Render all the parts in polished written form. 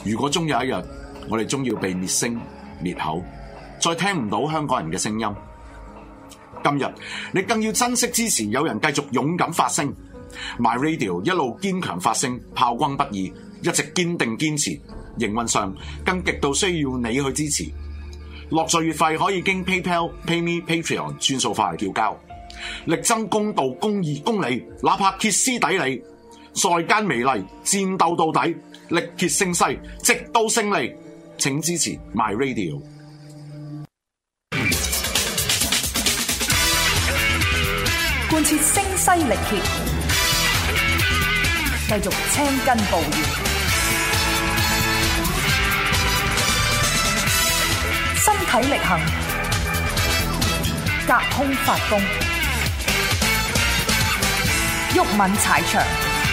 如果終有一日，我哋終要被滅聲滅口，再聽唔到香港人嘅聲音，今日你更要珍惜支持有人繼續勇敢發聲 My Radio 一路堅強發聲，炮轟不已，一直堅定堅持。營運上更極度需要你去支持。落座月費可以經 PayPal、PayMe、Patreon 轉數化嚟繳交。力爭公道、公義、公理，哪怕歇斯底里，在間美利，戰鬥到底，力竭勝勢，直到勝利。請支持 My Radio。 貫徹聲嘶力竭，繼續青筋暴現，身體力行，隔空發功，毓民踩場。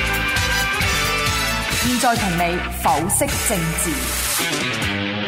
現在同你剖析政治。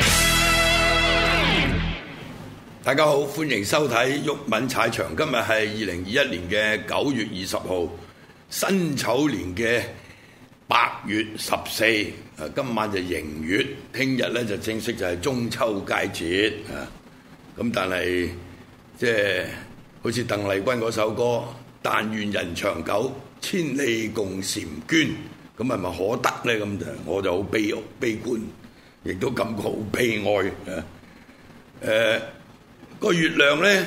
大家好，歡迎收睇毓民踩場。今日係2021年嘅9月20號，辛丑年嘅8月14。今晚就迎月，聽日咧就正式就係中秋佳節啊！咁但係即係好似鄧麗君嗰首歌，但願人長久，千里共嬋娟。咁係咪可得咧？咁就我就好悲觀，亦都感覺好悲哀。個月亮咧，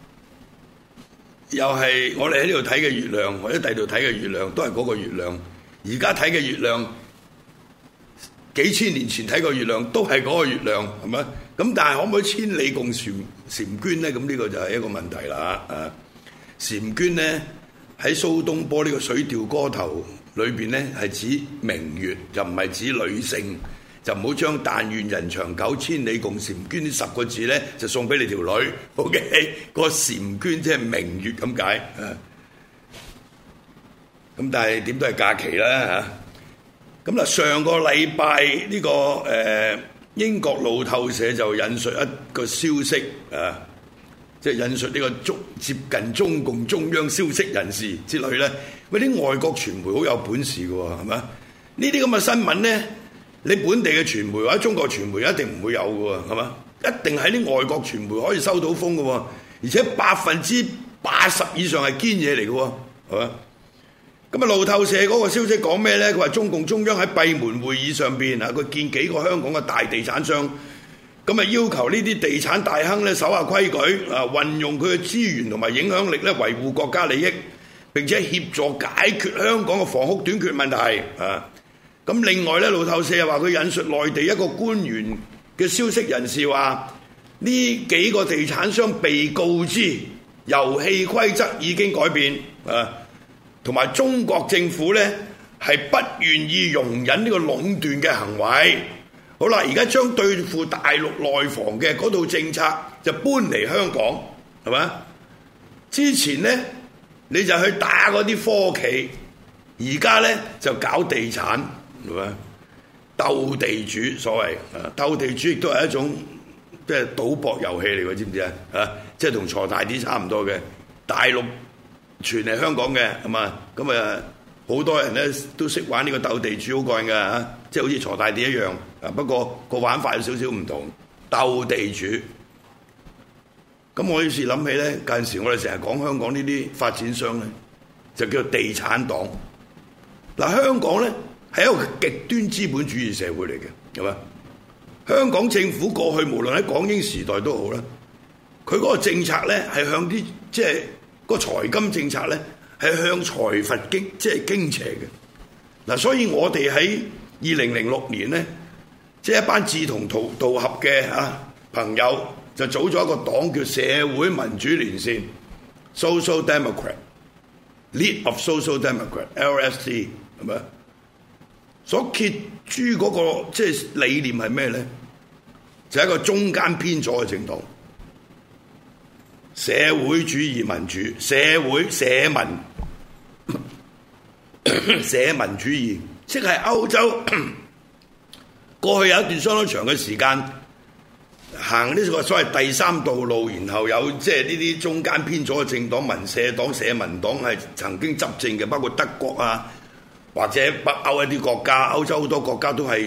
又係我哋喺呢度睇嘅月亮，或者第度睇嘅月亮，都係嗰個月亮。而家睇嘅月亮，幾千年前睇個月亮都係嗰個月亮，係咪？咁但係可唔可以千里共嬋娟咧？咁呢個就係一個問題啦。嬋娟咧喺蘇東坡呢個《水調歌頭》裏邊咧係指明月，就唔係指女性。就唔好將但願人長久，千里共嬋娟呢10個字咧，就送俾你條女。OK， 個嬋娟即係明月咁解。咁但係點都係假期啦嚇。咁上個禮拜呢個英國路透社就引述一個消息即係引述呢個接近中共中央消息人士之類咧。喂，啲外國傳媒好有本事嘅喎，係咪？呢啲咁嘅新聞咧，你本地嘅傳媒或者中國傳媒一定唔會有嘅喎，係嘛？一定喺啲外國傳媒可以收到風嘅喎，而且80%以上係堅嘢嚟嘅喎，係嘛？咁啊，路透社嗰個消息講咩咧？佢話中共中央喺閉門會議上邊佢見幾個香港嘅大地產商，咁啊要求呢啲地產大亨咧守下規矩運用佢嘅資源同埋影響力咧維護國家利益，並且協助解決香港嘅房屋短缺問題咁另外咧，路透社又話佢引述內地一個官員嘅消息人士話，呢幾個地產商被告知遊戲規則已經改變同埋中國政府咧係不願意容忍呢個壟斷嘅行為。好啦，而家將對付大陸內房嘅嗰套政策就搬嚟香港，係嘛？之前咧你就去打嗰啲科企，而家咧就搞地產。係嘛？鬥地主所謂鬥地主亦都係一種即係賭博遊戲嚟㗎，知唔知啊？即係同鋤大 D 差唔多嘅，大陸傳嚟香港嘅係嘛？咁好多人咧都識玩呢個鬥地主，好過癮㗎即係好似鋤大 D 一樣不過個玩法有少少唔同，鬥地主。咁我於是諗起咧，近時我哋成日講香港呢啲發展商咧，就叫做地產黨。香港咧係一個極端資本主義社會嚟嘅，係嘛？香港政府過去無論喺港英時代都好啦，佢嗰個政策咧係向啲即係個財金政策咧係向財閥即係傾斜嘅。所以我哋喺2006年咧，即係一班志同道合嘅朋友就組咗一個黨叫社會民主連線 （Social Democrat），League of Social Democrat（LSD） 係咪？所揭諸嗰個即係理念係咩咧？就係一個中間偏左嘅政黨，社會主義民主、社民主義，即係歐洲過去有一段相當長嘅時間行呢個所謂第三道路，然後有即係呢啲中間偏左嘅政黨，民社黨、社民黨係曾經執政嘅，包括德國或者北歐一啲國家，歐洲好多國家都係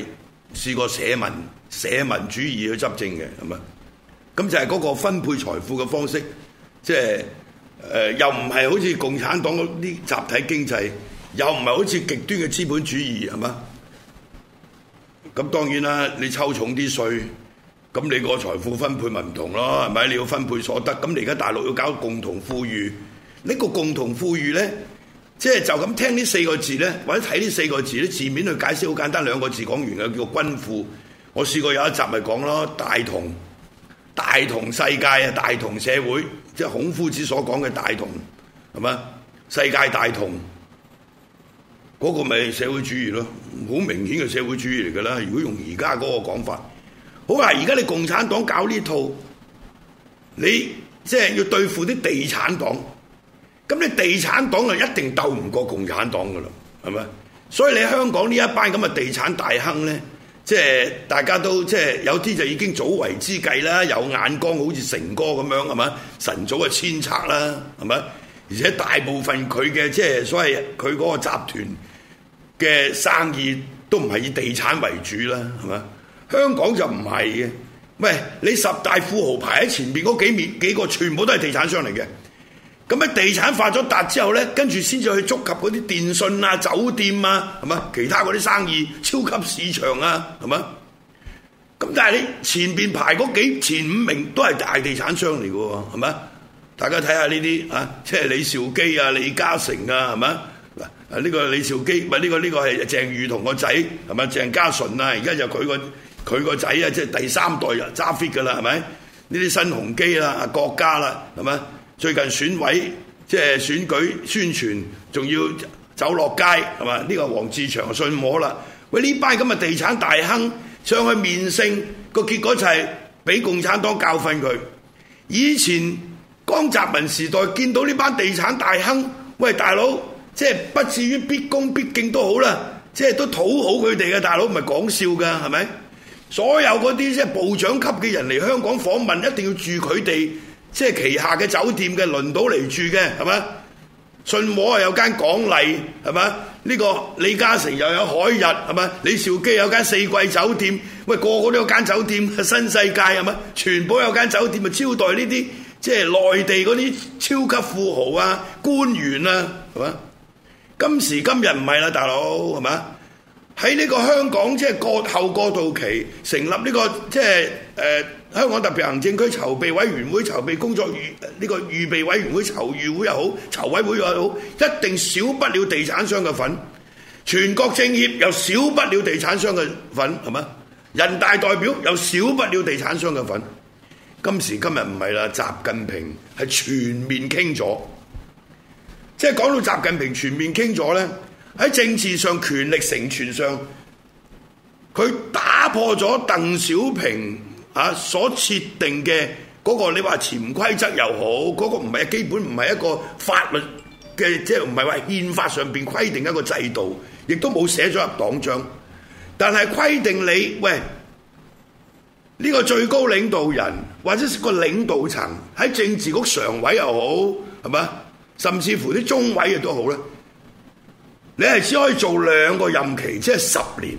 試過社民主義去執政嘅，係咪？咁就係嗰個分配財富嘅方式，即係又唔係好似共產黨嗰啲集體經濟，又唔係好似極端嘅資本主義，係嘛？咁當然啦，你抽重啲稅，咁你個財富分配咪唔同咯，係咪？你要分配所得，咁你而家大陸要搞共同富裕，呢個共同富裕咧，即係就咁聽呢四個字咧，或者睇呢四個字咧，字面去解釋好簡單，兩個字講完嘅，叫均富。我試過有一集咪講咯，大同世界啊，大同社會，即係孔夫子所講嘅大同，係嘛？世界大同。嗰個咪社會主義咯，好明顯嘅社會主義嚟㗎啦。如果用而家嗰個講法，好啦，而家你共產黨搞呢套，你即係要對付啲地產黨，咁你地產黨就一定鬥唔過共產黨㗎啦，係咪？所以你香港呢一班咁嘅地產大亨咧，即係大家都即係有啲就已經早為之計啦，有眼光，好似成哥咁樣，係咪？晨早嘅遷冊啦，係咪？而且大部分佢嘅即係所謂佢嗰個集團嘅生意都唔係以地產為主啦，係嘛？香港就唔係嘅。喂，你十大富豪排喺前邊嗰幾個全部都係地產商嚟嘅。咁喺地產發咗達之後咧，跟住先至去觸及嗰啲電信啊、酒店啊，係嘛？其他嗰啲生意、超級市場啊，係嘛？咁但係你前邊排嗰前5名都係大地產商嚟嘅喎，係嘛？大家睇下呢啲啊，即係李兆基啊、李嘉誠啊，係嘛？嗱，呢個李兆基，呢個係鄭裕彤個仔，係咪？鄭家純啊，而家就佢個仔啊，即係第3代人揸 fit 㗎啦，係咪？呢啲新鴻基啦、國家啦，係咪？最近選委即係選舉宣傳，仲要走落街，係嘛？呢個黃志祥信和啦，喂，呢班咁嘅地產大亨上去面聖，個結果就係俾共產黨教訓佢。以前江澤民時代見到呢班地產大亨，喂，大佬，即係不至於必恭必敬都好啦，即係都討好佢哋嘅，大佬，唔係講笑㗎，係咪？所有嗰啲即係部長級嘅人嚟香港訪問，一定要住佢哋即係旗下嘅酒店嘅，輪到嚟住嘅，係咪？信和有間廣麗，係咪？呢個李嘉誠又有海逸，係咪？李兆基有間4季酒店，喂，個個都有間酒店，新世界係咪？全部有間酒店咪招待呢啲即係內地嗰啲超級富豪啊、官員啊，係咪？今時今日唔係啦，大佬，係咪？喺呢個香港即係後過渡期，成立呢個即係香港特別行政區籌備委員會、籌備工作呢個預備委員會、籌預會又好、籌委會又好，一定少不了地產商嘅份。全國政協又少不了地產商嘅份，係咪？人大代表又少不了地產商嘅份。今時今日唔係啦，習近平係全面傾咗。即係講到習近平全面傾咗咧，喺政治上權力承傳上，佢打破咗鄧小平所設定嘅嗰個，你話潛規則又好，嗰個唔係基本唔係一個法律嘅，即係唔係話憲法上邊規定一個制度，亦都冇寫咗入黨章，但係規定你喂呢個最高領導人或者個領導層喺政治局常委又好，係咪？甚至乎啲中委亦都好咧，你係只可以做2個任期，即係10年。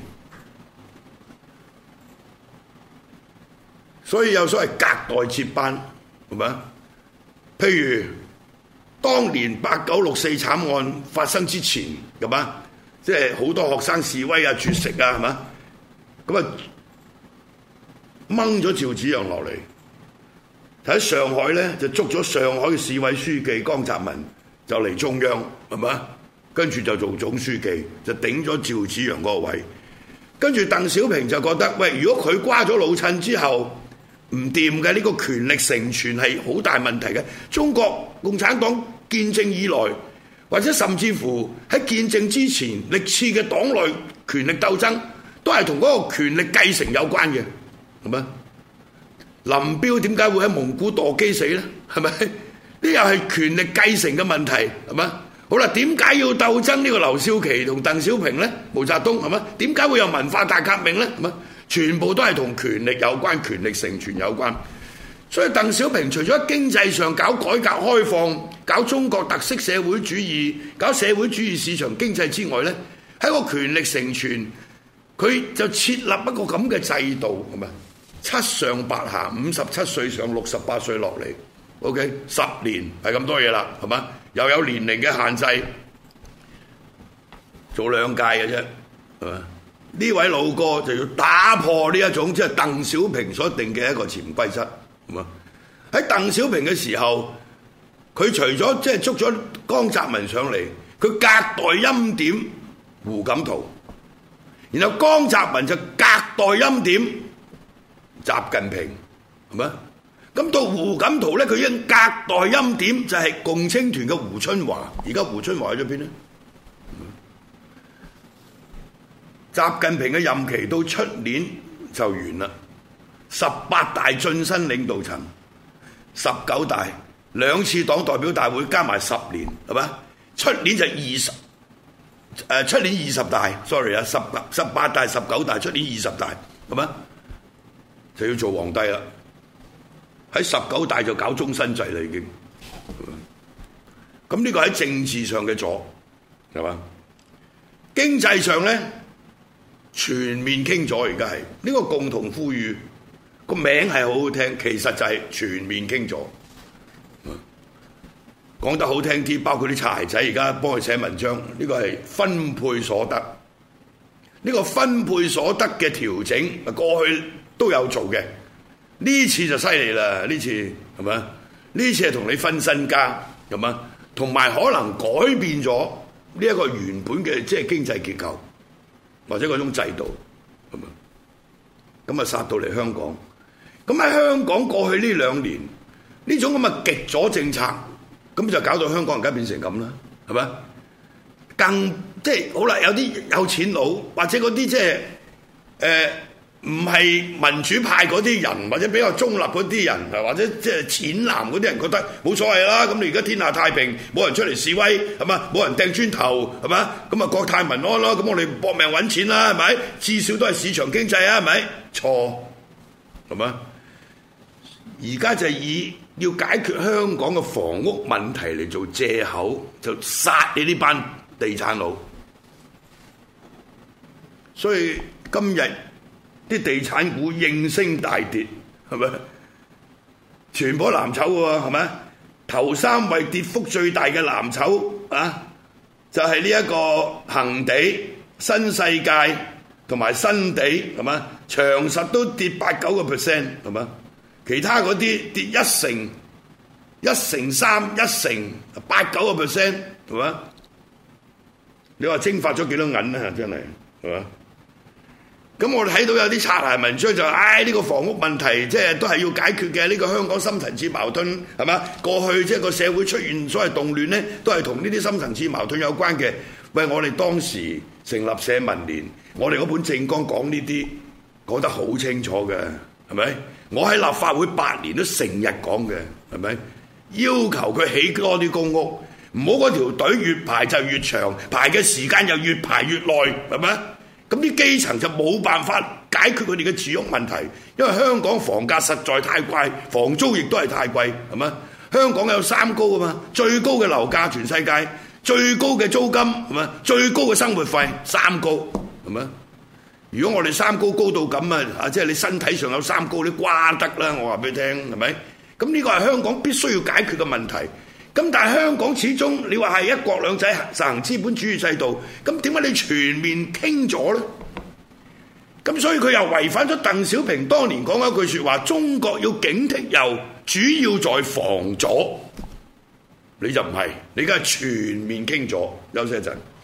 所以有所謂隔代接班，係咪？譬如當年89、64慘案發生之前，係嘛？即係好多學生示威啊、絕食啊，係嘛？咁啊掹咗趙紫陽落嚟。喺上海咧就捉咗上海嘅市委書記江澤民就嚟中央，係嘛？跟住就做總書記，就頂咗趙紫陽嗰個位。跟住鄧小平就覺得，喂，如果佢瓜咗老襯之後唔掂嘅，呢個權力承傳係好大問題嘅。中國共產黨建政以來，或者甚至乎喺建政之前歷次嘅黨內權力鬥爭，都係同嗰個權力繼承有關嘅，係咪？林彪點解會喺蒙古墮機死呢？係咪？呢又係權力繼承嘅問題，係咪？好啦，點解要鬥爭呢個劉少奇同鄧小平呢？毛澤東係咪？點解會有文化大革命呢？係咪？全部都係同權力有關，權力承傳有關。所以鄧小平除咗喺經濟上搞改革開放、搞中國特色社會主義、搞社會主義市場經濟之外呢，喺個權力承傳， 佢就設立一個咁嘅制度，係咪？7上8下，57歲上68歲落嚟 ，OK， 10年係咁多嘢啦，係嘛？又有年齡嘅限制，做2屆嘅啫，係嘛？呢位老哥就要打破呢一種即係鄧小平所定嘅一個潛規則，係嘛？喺鄧小平嘅時候，佢除咗即係捉咗江澤民上嚟，佢隔代欽點胡錦濤，然後江澤民就隔代欽點習近平，係咪？咁到胡錦濤咧，佢已經隔代欽點就係共青團嘅胡春華，而家胡春華喺咗邊咧？習近平嘅任期到出年就完啦，18大晉身領導層，19大2次黨代表大會加埋10年，係嘛？出年就出年20大 ，sorry 啊，18大、19大，出年20大，係嘛？就要做皇帝啦。喺19大就搞終身制啦，已經。咁呢個喺政治上嘅阻，係嘛？經濟上咧，全面傾咗，而家係呢個共同富裕個名係好好聽，其實就係全面傾咗。講得好聽啲，包括啲擦鞋仔而家幫佢寫文章，呢個係分配所得。呢個分配所得嘅調整，過去都有做嘅，呢次就犀利啦！呢次係咪？呢次係同你分身家，係嘛？同埋可能改變咗呢一個原本嘅即係經濟結構，或者嗰種制度，係嘛？咁啊殺到嚟香港，咁喺香港過去呢2年呢種咁嘅極左政策。咁就搞到香港而家變成咁啦，係咪？更即係好啦，有啲有錢佬或者嗰啲即係唔係民主派嗰啲人，或者比較中立嗰啲人，或者即係淺藍嗰啲人覺得冇所謂啦。咁你而家天下太平，冇人出嚟示威，係嘛？冇人掟磚頭，係嘛？咁啊國泰民安咯。咁我哋搏命揾錢啦，係咪？至少都係市場經濟啊，係咪？錯，係嘛？而家就係以要解決香港嘅房屋問題嚟做藉口，就殺你呢班地產佬。所以今日啲地產股應聲大跌，係咪？全部藍籌喎，係咪？頭3位跌幅最大嘅藍籌啊，就係呢一個恒地、新世界同埋新地，係咪？長實都跌8-9%，係咪？其他嗰啲跌1成、1成3、1成8-9%，係嘛？你話蒸發咗幾多銀啊？真係，係嘛？咁我哋睇到有啲擦鞋文章就呢個房屋問題即係都係要解決嘅。呢個香港深層次矛盾係嘛？過去即係個社會出現所謂動亂咧，都係同呢啲深層次矛盾有關嘅。喂，我哋當時成立社民連，我哋嗰本政綱講呢啲講得好清楚嘅，係咪？我喺立法會8年都成日講嘅，係咪？要求佢起多啲公屋，唔好嗰條隊越排就越長，排嘅時間又越排越耐，係咪？咁啲基層就冇辦法解決佢哋嘅住屋問題，因為香港房價實在太貴，房租亦都係太貴，係咪？香港有3高啊嘛，最高嘅樓價全世界，最高嘅租金係咪？最高嘅生活費3高，係咪？如果我哋3高高到咁啊，即係你身體上有3高，你瓜得啦！我話俾你聽，係咪？咁呢個係香港必須要解決嘅問題。咁但係香港始終你話係一國兩制實行資本主義制度，咁點解你全面傾咗呢？咁所以佢又違反咗鄧小平當年講一句説話：中國要警惕右，主要在防左。你就唔係，你而家係全面傾咗。休息一陣。